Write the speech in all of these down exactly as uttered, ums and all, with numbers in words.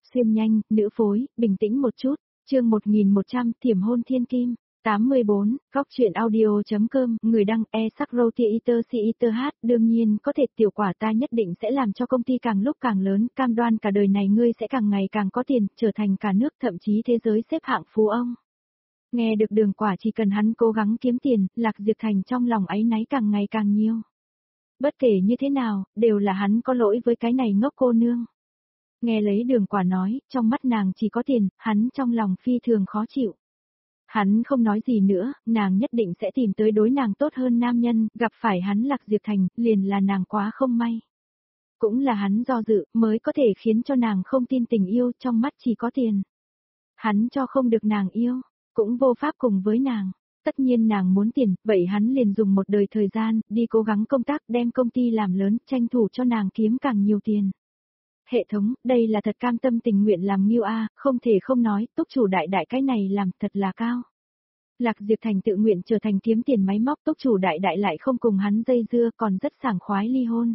xuyên nhanh, nữ phối, bình tĩnh một chút, chương một nghìn một trăm, thiểm hôn thiên kim, tám mươi bốn, góc truyện audio.com, người đăng e sắc roti iter si iter hát, đương nhiên có thể tiểu quả ta nhất định sẽ làm cho công ty càng lúc càng lớn, cam đoan cả đời này ngươi sẽ càng ngày càng có tiền, trở thành cả nước thậm chí thế giới xếp hạng phú ông. Nghe được Đường Quả chỉ cần hắn cố gắng kiếm tiền, Lạc Diệp Thành trong lòng áy náy càng ngày càng nhiều. Bất kể như thế nào, đều là hắn có lỗi với cái này ngốc cô nương. Nghe lấy Đường Quả nói, trong mắt nàng chỉ có tiền, hắn trong lòng phi thường khó chịu. Hắn không nói gì nữa, nàng nhất định sẽ tìm tới đối nàng tốt hơn nam nhân, gặp phải hắn Lạc Diệp Thành, liền là nàng quá không may. Cũng là hắn do dự, mới có thể khiến cho nàng không tin tình yêu, trong mắt chỉ có tiền. Hắn cho không được nàng yêu, cũng vô pháp cùng với nàng. Tất nhiên nàng muốn tiền, vậy hắn liền dùng một đời thời gian, đi cố gắng công tác, đem công ty làm lớn, tranh thủ cho nàng kiếm càng nhiều tiền. Hệ thống, đây là thật cam tâm tình nguyện làm Nghiêu A, không thể không nói, túc chủ đại đại cái này làm thật là cao. Lạc Diệp Thành tự nguyện trở thành kiếm tiền máy móc, túc chủ đại đại lại không cùng hắn dây dưa, còn rất sảng khoái ly hôn.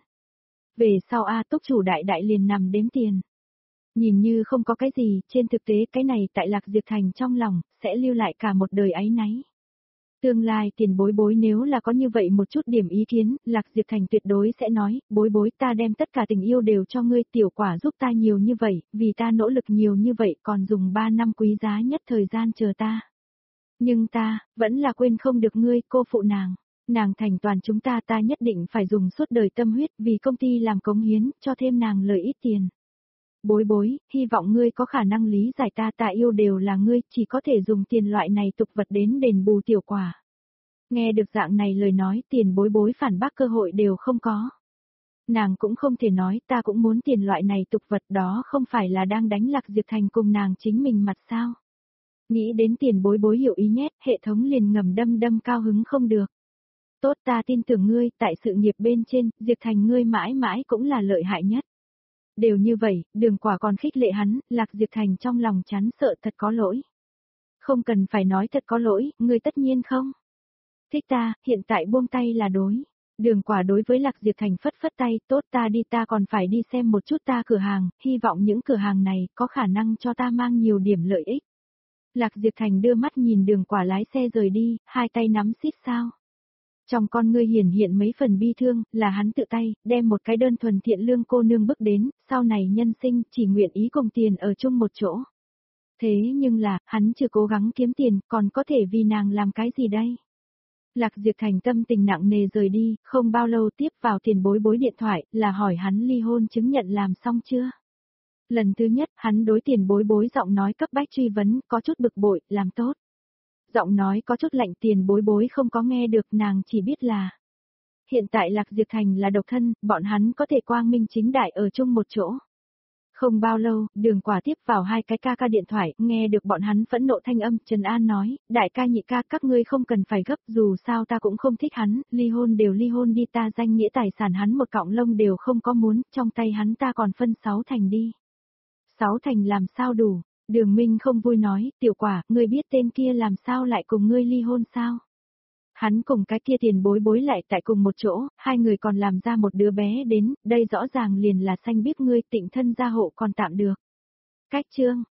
Về sau A, túc chủ đại đại liền nằm đếm tiền. Nhìn như không có cái gì, trên thực tế cái này tại Lạc Diệp Thành trong lòng, sẽ lưu lại cả một đời áy náy. Tương lai tiền bối bối nếu là có như vậy một chút điểm ý kiến, Lạc Diệp Thành tuyệt đối sẽ nói, bối bối ta đem tất cả tình yêu đều cho ngươi, tiểu quả giúp ta nhiều như vậy, vì ta nỗ lực nhiều như vậy còn dùng ba năm quý giá nhất thời gian chờ ta. Nhưng ta, vẫn là quên không được ngươi, cô phụ nàng. Nàng thành toàn chúng ta ta nhất định phải dùng suốt đời tâm huyết vì công ty làm cống hiến, cho thêm nàng lời ít tiền. Bối bối, hy vọng ngươi có khả năng lý giải ta ta yêu đều là ngươi, chỉ có thể dùng tiền loại này tục vật đến đền bù tiểu quả. Nghe được dạng này lời nói tiền bối bối phản bác cơ hội đều không có. Nàng cũng không thể nói ta cũng muốn tiền loại này tục vật đó không phải là đang đánh Lạc Diệp Thành cùng nàng chính mình mặt sao. Nghĩ đến tiền bối bối hiểu ý nhét, hệ thống liền ngầm đâm đâm cao hứng không được. Tốt ta tin tưởng ngươi, tại sự nghiệp bên trên, Diệp Thành ngươi mãi mãi cũng là lợi hại nhất. Đều như vậy, Đường Quả còn khích lệ hắn, Lạc Diệp Thành trong lòng chán sợ thật có lỗi. Không cần phải nói thật có lỗi, ngươi tất nhiên không. Thích ta, hiện tại buông tay là đối. Đường Quả đối với Lạc Diệp Thành phất phất tay, tốt ta đi ta còn phải đi xem một chút ta cửa hàng, hy vọng những cửa hàng này có khả năng cho ta mang nhiều điểm lợi ích. Lạc Diệp Thành đưa mắt nhìn Đường Quả lái xe rời đi, hai tay nắm xít sao. Trong con ngươi hiển hiện mấy phần bi thương, là hắn tự tay, đem một cái đơn thuần thiện lương cô nương bước đến, sau này nhân sinh chỉ nguyện ý cùng tiền ở chung một chỗ. Thế nhưng là, hắn chưa cố gắng kiếm tiền, còn có thể vì nàng làm cái gì đây? Lạc Diệp Thành tâm tình nặng nề rời đi, không bao lâu tiếp vào tiền bối bối điện thoại, là hỏi hắn ly hôn chứng nhận làm xong chưa? Lần thứ nhất, hắn đối tiền bối bối giọng nói cấp bách truy vấn, có chút bực bội, làm tốt. Giọng nói có chút lạnh tiền bối bối không có nghe được nàng chỉ biết là. Hiện tại Lạc Diệp Thành là độc thân, bọn hắn có thể quang minh chính đại ở chung một chỗ. Không bao lâu, Đường Quả tiếp vào hai cái ca ca điện thoại, nghe được bọn hắn phẫn nộ thanh âm, Trần An nói, đại ca nhị ca các ngươi không cần phải gấp, dù sao ta cũng không thích hắn, ly hôn đều ly hôn đi ta danh nghĩa tài sản hắn một cọng lông đều không có muốn, trong tay hắn ta còn phân sáu thành đi. Sáu thành làm sao đủ? Đường Minh không vui nói, tiểu quả, ngươi biết tên kia làm sao lại cùng ngươi ly hôn sao? Hắn cùng cái kia tiền bối bối lại tại cùng một chỗ, hai người còn làm ra một đứa bé đến, đây rõ ràng liền là xanh biết ngươi Tịnh thân gia hộ còn tạm được. Cách chương,